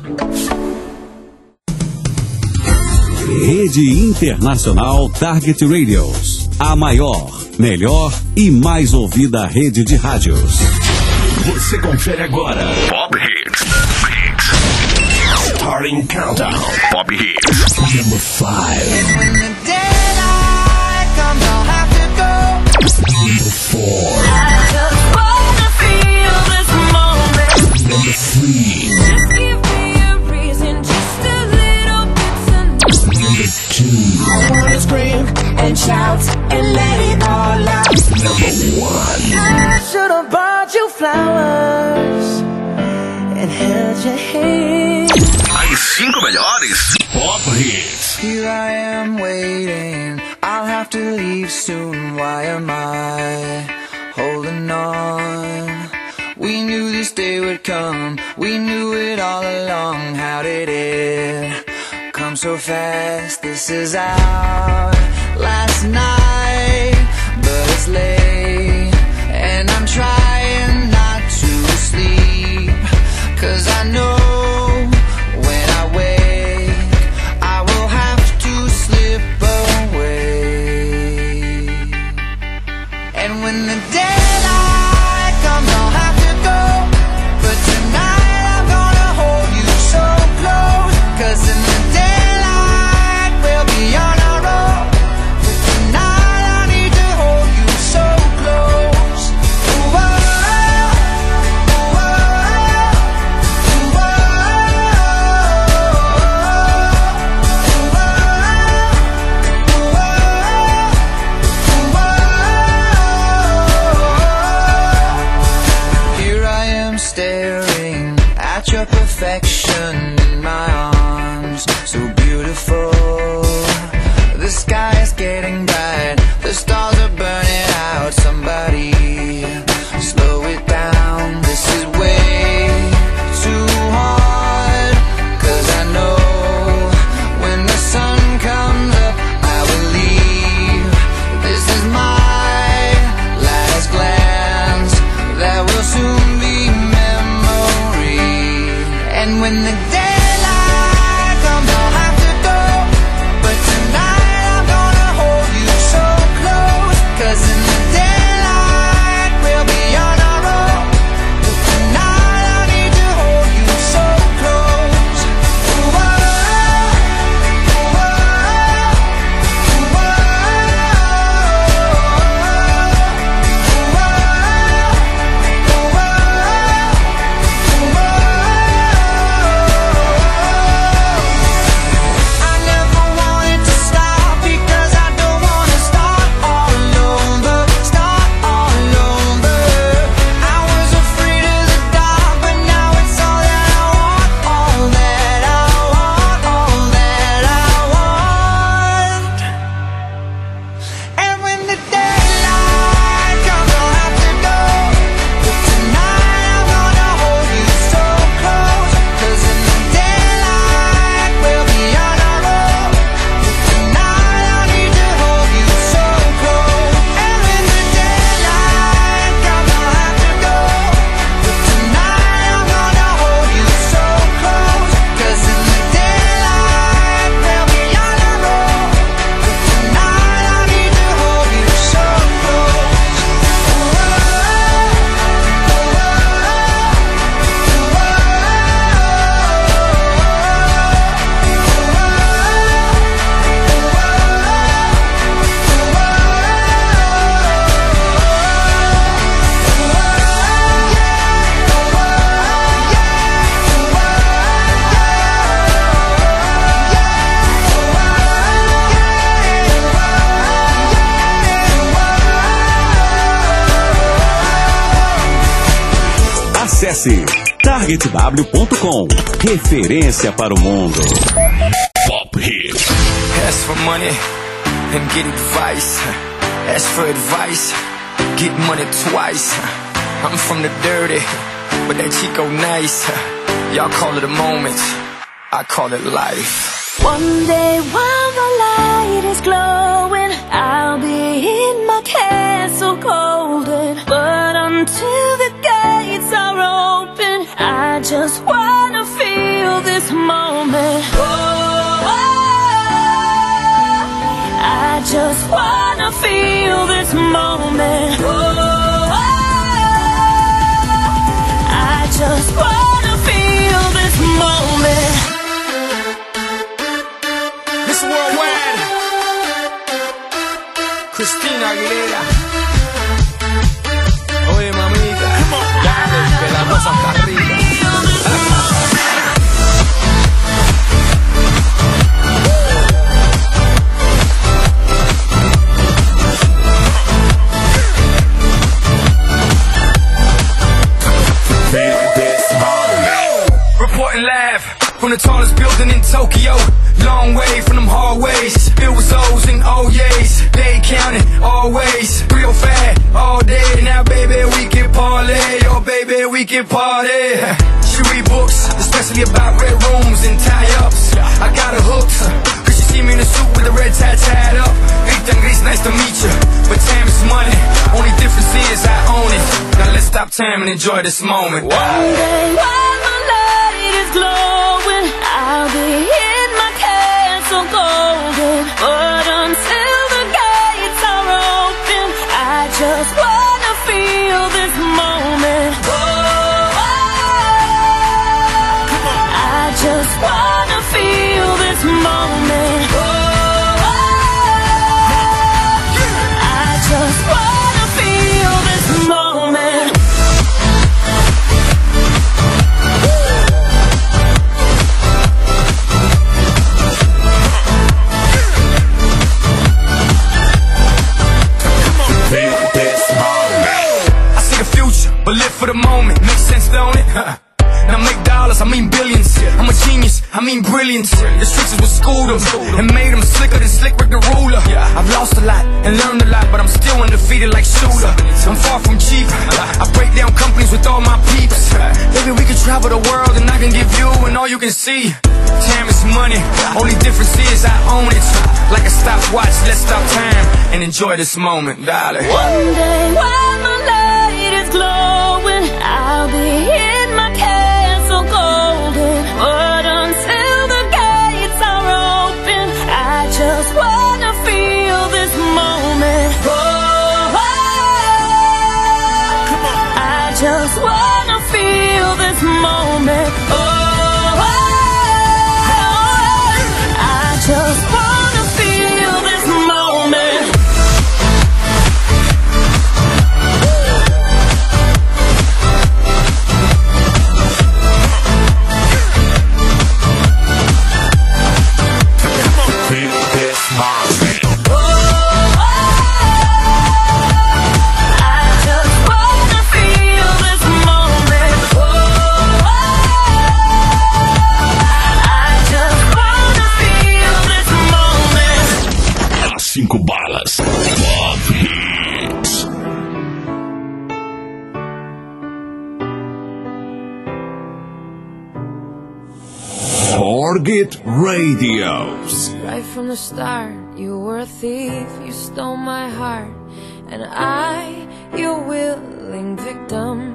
Rede Internacional Target Radios. A maior, melhor e mais ouvida rede de rádios. Você confere agora Pop Hits. Starting Countdown. Pop Hits. Number 5. When the daylight comes, I'll have to go. Number 4. I just wanna feel this moment. Number 3. Just give me a reason, just a little bit tonight. Number 2. I wanna scream and shout and let it all out. Number 1. I should've bought you flowers and held your hand. As 5 melhores Pop Hits. Here I am waiting, I'll have to leave soon. Why am I holding on? We knew this day would come, we knew it all along. How did it come so fast? This is our last night, but it's late and I'm trying not to sleep, 'cause I know when I wake I will have to slip away. And when the daylight comes I'll have to go, but tonight I'm gonna hold you so close, 'cause in the daylight we'll be on our own, but tonight I need to hold you so close. Ooh, oh, oh, oh, here I am staring at your perfection in my arms, so beautiful. The sky is getting bright, the stars are burning out. Somebody slow it down, this is way too hard, 'cause I know when the sun comes up I will leave. This is my last glance, that will soon be memory. And when the daylight comes I'll have to go, but tonight I'm gonna hold you so close, 'cause in the daylight we'll be on our own, but tonight I need to hold you so close. Ooh, oh, ooh, oh, ooh, oh, I never wanted to stop, because I don't wanna start all over, start all over. I was afraid of the dark, but now it's all that I want, all that I want, all that I want. And when the daylight comes I'll have to go, but tonight I'm gonna hold you so close, 'cause in the daylight we'll be on our own, but tonight I need to hold you so close. And when the daylight comes I'll have to go, but tonight I'm gonna hold you so close, 'cause in the daylight we'll be on our own, but tonight I need to hold you so close. Acesse targetw.com. Referência para o mundo. Pop Hits. Ask for money and get advice. Ask for advice, get money twice. I'm from the dirty, but that Chico nice. Y'all call it a moment, I call it life. One day while the light is glowing, I'll be in my castle golden. But until the gates are open, I just wanna feel feel this moment. I just wanna feel this moment. I just wanna feel this moment. Miss Worldwide, Christina Aguilera. Oye, mamita, dale, que la cosa está arriba. Reporting live from the tallest building in Tokyo. Long way from them hallways. It was O's and O's. They counted always. Real fat all day. Now baby we can parlay. Oh baby we can party. She read books, especially about red rooms and tie-ups. I got her hooked, cause she see me in a suit with a red tie tied up. Ethan Gris, nice to meet you, but time is money. Only difference is I own it. Now let's stop time and enjoy this moment. One day while my light is glowing, I'll be in my castle golden. But until the gates are open, I just wanna feel this moment. I just wanna feel this moment. I just wanna feel this moment. I see the future, but live for the moment. Makes sense, don't it? Now make dollars, I mean billions. I'm a genius, I mean brilliance. The streets is what schooled them and made them slicker than Slick Rick the Ruler. I've lost a lot and learned a lot, but I'm still undefeated like Shooter. I'm far from cheap, I break down companies with all my peeps. Maybe we could travel the world and I can give you and all you can see. Time is money, only difference is I own it. Like a stopwatch, let's stop time and enjoy this moment, darling. One day while my light is glowing, I'll be in my castle golden. But until the gates are open, I just wanna feel this moment. I just wanna feel this moment. I just wanna feel this moment. Cinco balas. Pop Hits. Target Radios. Right from the start, you were a thief, you stole my heart, and I, your willing victim.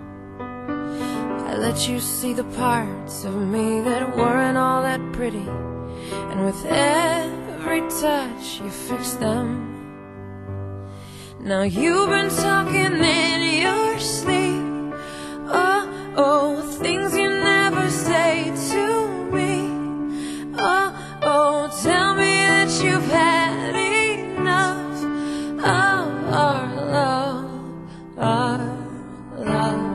I let you see the parts of me that weren't all that pretty, and with every touch you fixed them. Now you've been talking in your sleep. Oh, oh, things you never say to me. Oh, oh, tell me that you've had enough of our love, our love.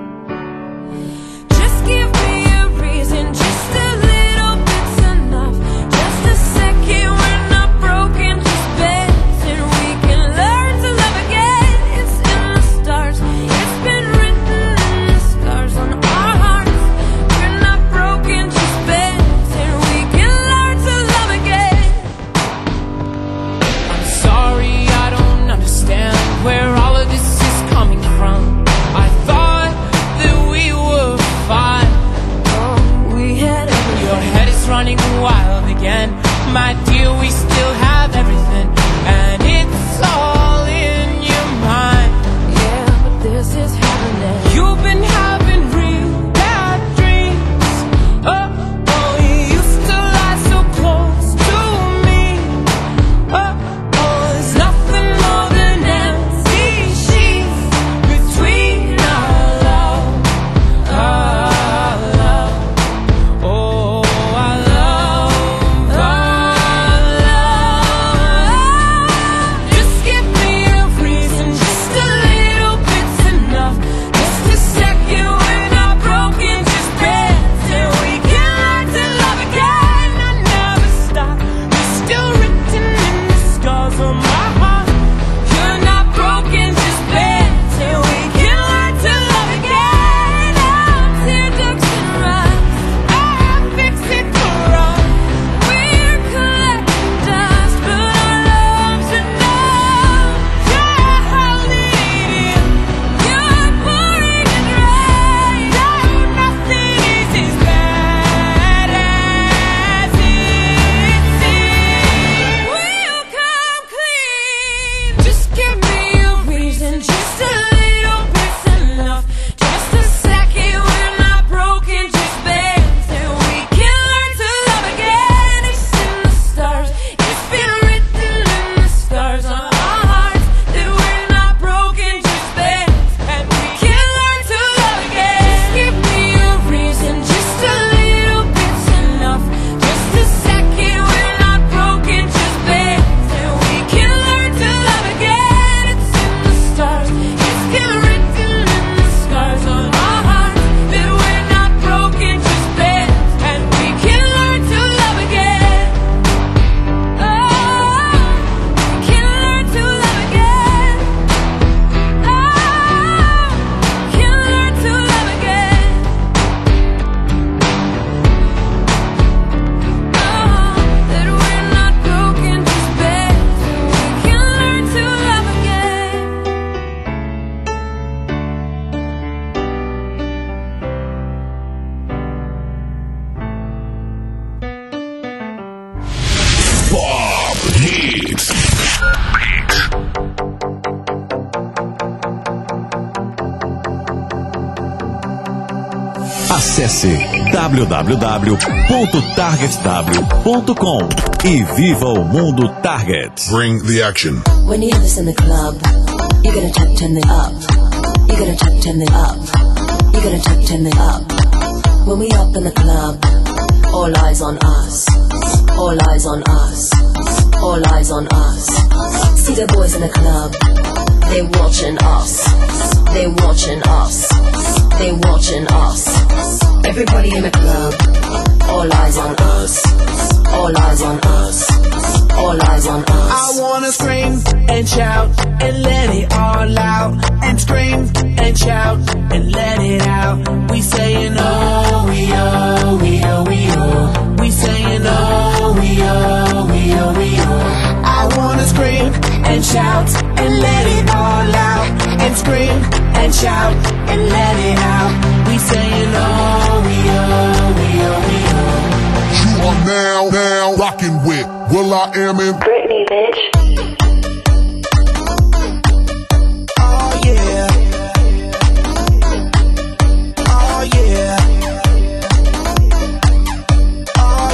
Just give me a reason, just a little bit's enough. Just a second, we're not broken, just bends, and we can learn to love again. It's in the stars, it's been written in the scars on our hearts. We're not broken, just bends, and we can learn to love again. I'm sorry, I don't understand where all of this is coming from. I thought that we were fine. Oh, we had everything. Your head is running wild again. My dear, we still have everything, and it's all in your mind. Yeah, but this is happening. You've been having real bad dreams. Oh, Acesse www.targetw.com e viva o mundo Target. Bring the action. When you have this in the club, you're gonna turn it up. You're gonna turn it up. You're gonna turn it up. When we up in the club, all eyes on us. All eyes on us. All eyes on us. See the boys in the club, they watching us. They watching us. They watching us. Everybody in the club, all eyes on us. All eyes on us. All eyes on us. I wanna scream and shout and let it all out. And scream and shout and let it out. We saying oh, we oh, we oh, we oh. We saying oh, we oh, we oh, we oh. I wanna scream and shout and let it all out. And scream and shout and let it out. We saying oh, we oh, we oh, we oh. You are now rocking with will.i.am in Britney, bitch. Oh yeah. Oh yeah. Oh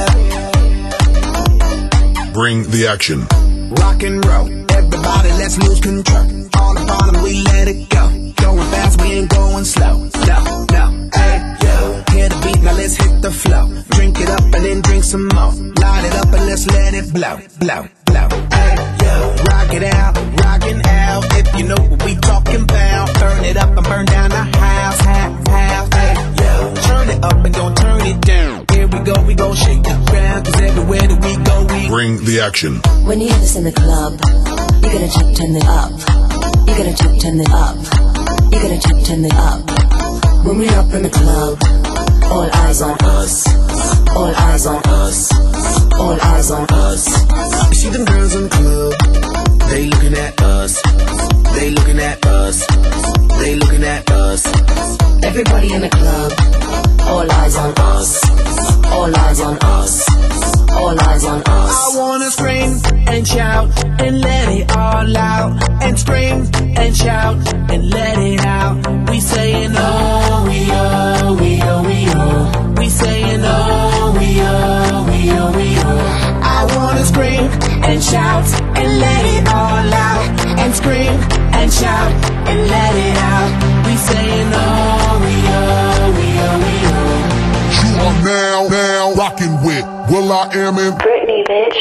yeah. Bring the action. Rock and roll, everybody let's lose control. All the bottom we let it go. Going fast, we ain't going slow. No, hey, yo. Hear the beat, now let's hit the flow. Drink it up and then drink some more. Light it up and let's let it blow. Hey, yo. Rock it out, rockin' out. If you know what we talking about. Burn it up and burn down the house. Hey, yo. Turn it up and don't turn it down. Here we go shake the ground. Cause everywhere that we go, we bring the action. When you have this in the club, you're gonna turn it up. You're gonna turn it up. You're gonna turn it up. When we up in the club, all eyes on us. All eyes on us. All eyes on us. You see them girls in the club, they looking at us. They looking at us. They looking at us. Everybody in the club, all eyes on us. All eyes on us. All eyes on us. I wanna scream and shout and let it all out. And scream and shout and let it out. We saying oh, we oh, we oh, we oh. We saying oh, we oh, we oh, we oh. I wanna scream and shout and let it all out. And scream and shout and let it out. We saying oh, we oh, we oh, we oh. You are now rocking with will.i.am in Britney, bitch.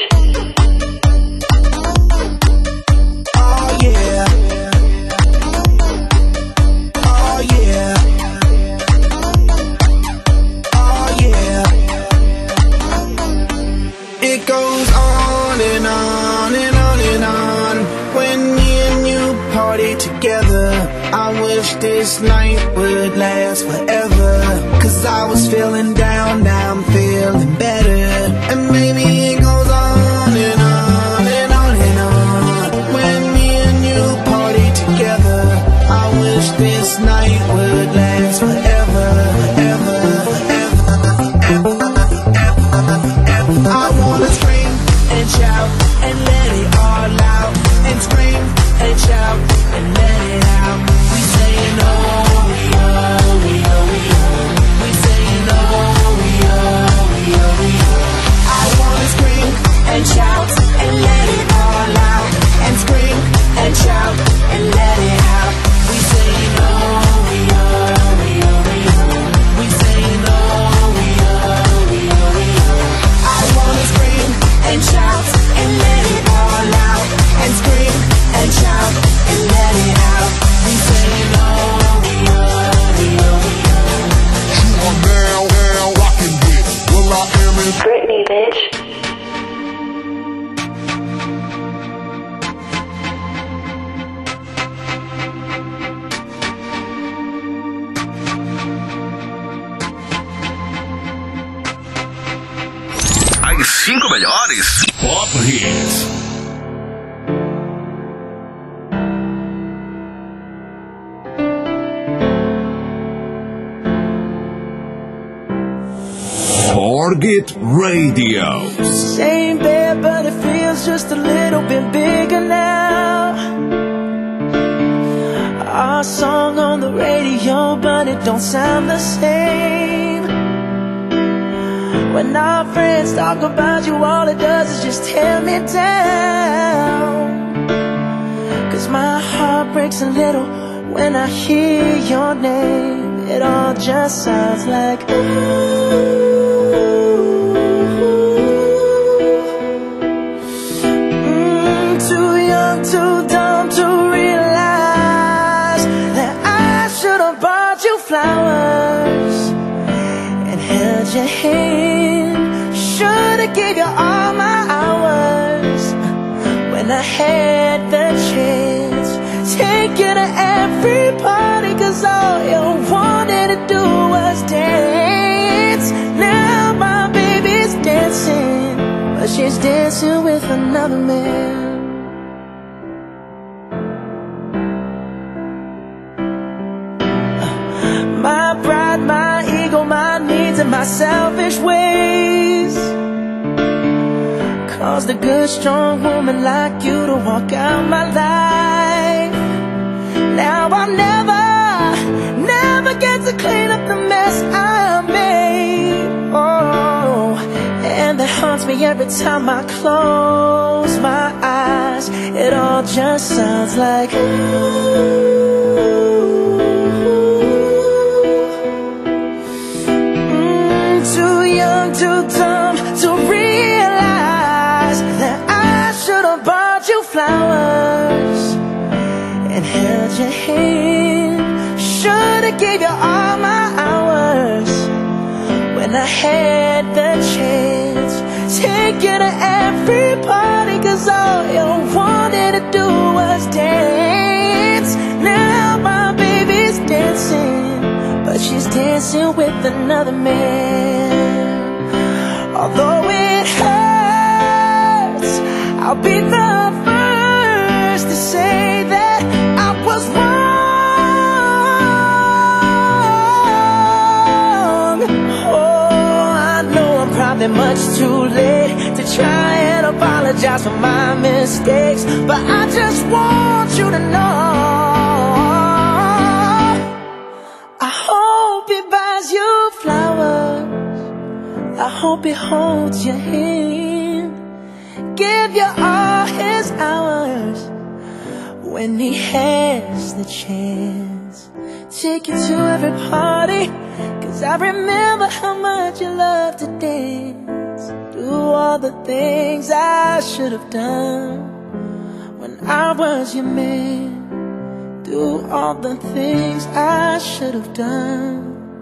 Oh yeah. Oh yeah. Oh yeah. It goes on and on and on and on. When me and you party together, I wish this night would last forever. Cause I was feeling down, now I'm feeling better. And maybe it goes on and on and on and on. When me and you party together, I wish this night would last forever, ever, ever, ever, ever, ever. I wanna scream and shout and let it all out. And scream and shout and let it out. We saying oh, we oh, we oh, we oh. We saying oh, we oh, we oh, we oh. I wanna scream and shout and let it all out. And scream and shout and let it out. We saying oh, we oh, we oh, we oh. We saying oh, we oh, we oh, we oh. I wanna scream and shout and let it all out. And scream and shout and let it out. We saying oh, we oh, we oh, we oh. You are now rocking with will.i.am in Britney, bitch. As 5 melhores Pop Hits. Target Radio. Same bed, but it feels just a little bit bigger now. our song on the radio, but it don't sound the same. When our friends talk about you, all it does is just tear me down. 'Cause my heart breaks a little when I hear your name. It all just sounds like ooh. Too young, too dumb to realize that I should have bought you flowers and held your hand. Should have gave you all my hours when I had the chance. Take you to every party, 'cause all you wanted to do was dance. Now my baby's dancing, but she's dancing with another man. My pride, my ego, my needs, and my selfish ways caused a good, strong woman like you to walk out my life. Now I'll never get to clean up the mess I made. Oh, and that haunts me every time I close my eyes. It all just sounds like ooh. Too young, too dumb to realize that I should have bought you flowers and held your hand. Should have gave you all my hours when I had the chance. Take you to every party, 'cause all you wanted to do was dance. Now my baby's dancing, but she's dancing with another man. Although it hurts, I'll be the first to say that I was wrong. Oh, I know I'm probably much too late to try and apologize for my mistakes, but I just want you to know I hope he buys you flowers, I hope he holds your hand, give you all his hours when he has the chance. Take you to every party, 'cause I remember how much you love to dance. Do all the things I should have done when I was your man. Do all the things I should have done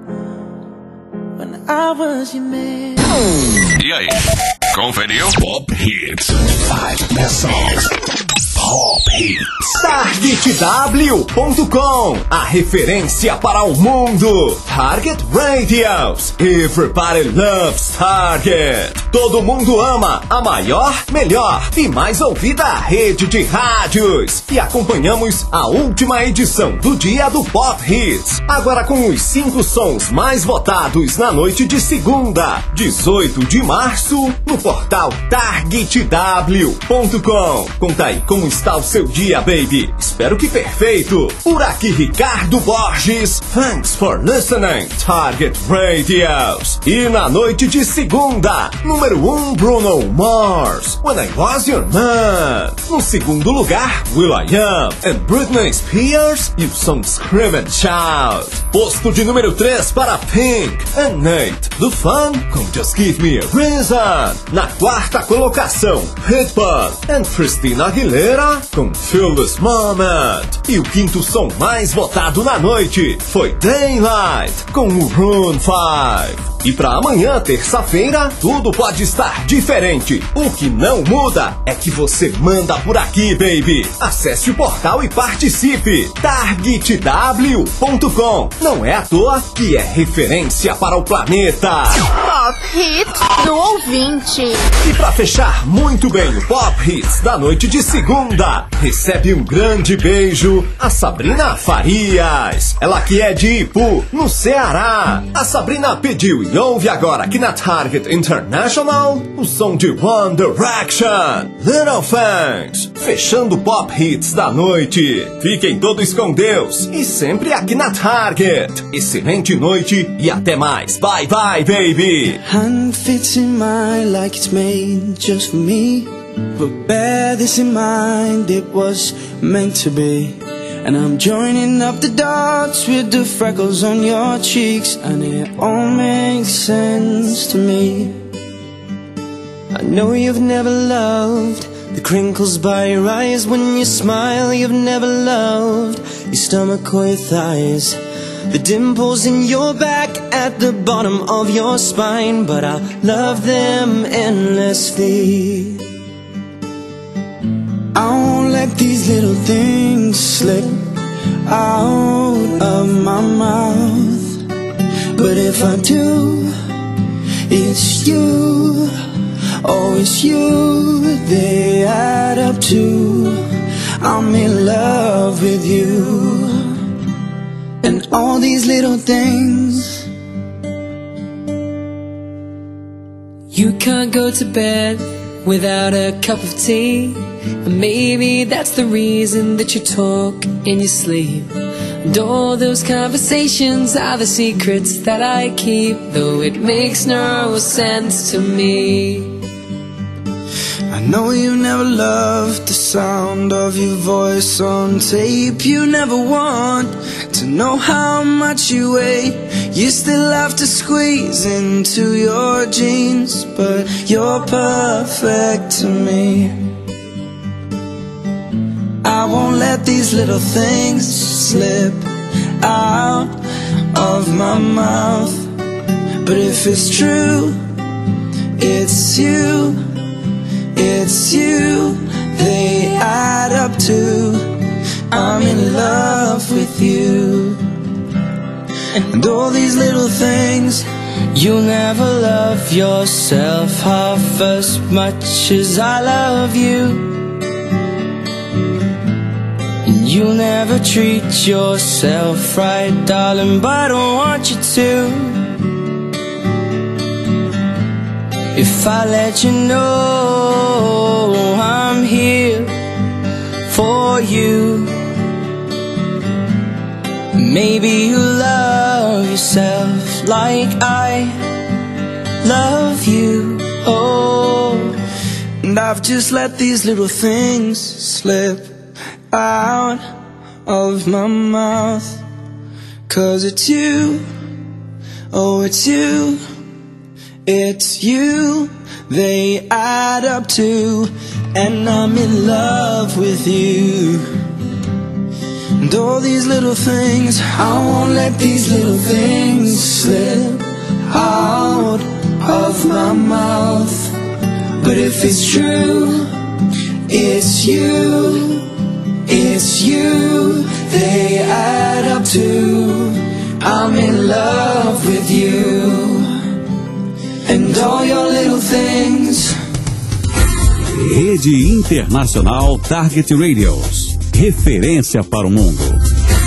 when I was your man. E aí, conferiu? Pop Hits, 5 best songs. Pop Hits. TargetW.com, a referência para o mundo. Target Radios. Everybody loves Target. Todo mundo ama a maior, melhor e mais ouvida rede de rádios. E acompanhamos a última edição do dia do Pop Hits. Agora com os 5 sons mais votados na noite de segunda, 18 de março, no portal TargetW.com. Conta aí como está o seu dia, baby. Espero que perfeito. Por aqui, Ricardo Borges. Thanks for listening, Target Radios. E na noite de segunda, número 1, Bruno Mars, When I Was Your Man. No segundo lugar, will.i.am and Britney Spears e o som Scream and Shout. Posto de número 3 para Pink and Nate do Fun com Just Give Me a Reason. Na quarta colocação, Pitbull and Christina Aguilera com Feel This Moment. E o quinto som mais votado na noite foi Daylight com o Maroon 5. E pra amanhã, terça-feira, tudo pode estar diferente. O que não muda é que você manda por aqui, baby. Acesse o portal e participe. TargetW.com. Não é à toa que é referência para o planeta. Pop Hits do ouvinte. E pra fechar muito bem o Pop Hits da noite de segunda, recebe um grande beijo a Sabrina Farias. Ela que é de Ipu, no Ceará. A Sabrina pediu e ouve agora aqui na Target International o som de One Direction, Little Things. Fechando o Pop Hits da noite. Fiquem todos com Deus e sempre aqui na Target. Excelente noite e até mais. Bye bye, baby. Hand fits in mine like it's made just for me. But bear this in mind, it was meant to be. And I'm joining up the dots with the freckles on your cheeks, and it all makes sense to me. I know you've never loved the crinkles by your eyes when you smile. You've never loved your stomach or your thighs, the dimples in your back at the bottom of your spine. But I love them endlessly. I won't let these little things slip out of my mouth. But if I do, it's you. Oh, it's you they add up to. I'm in love with you. And all these little things. You can't go to bed without a cup of tea, and maybe that's the reason that you talk in your sleep. And all those conversations are the secrets that I keep, though it makes no sense to me. I know you never loved the sound of your voice on tape. You never want to know how much you weigh. You still have to squeeze into your jeans, but you're perfect to me. I won't let these little things slip out of my mouth. But if it's true, it's you. It's you they add up to. I'm in love with you. And all these little things. You'll never love yourself half as much as I love you. And you'll never treat yourself right, darling, but I don't want you to. If I let you know I'm here for you, maybe you love yourself like I love you. Oh, and I've just let these little things slip out of my mouth. 'Cause it's you, oh it's you. It's you they add up to, and I'm in love with you. And all these little things, I won't let these little things slip out of my mouth. But if it's true, it's you. It's you they add up to. I'm in love with you. And all your little things. Rede Internacional Target Radios. Referência para o mundo.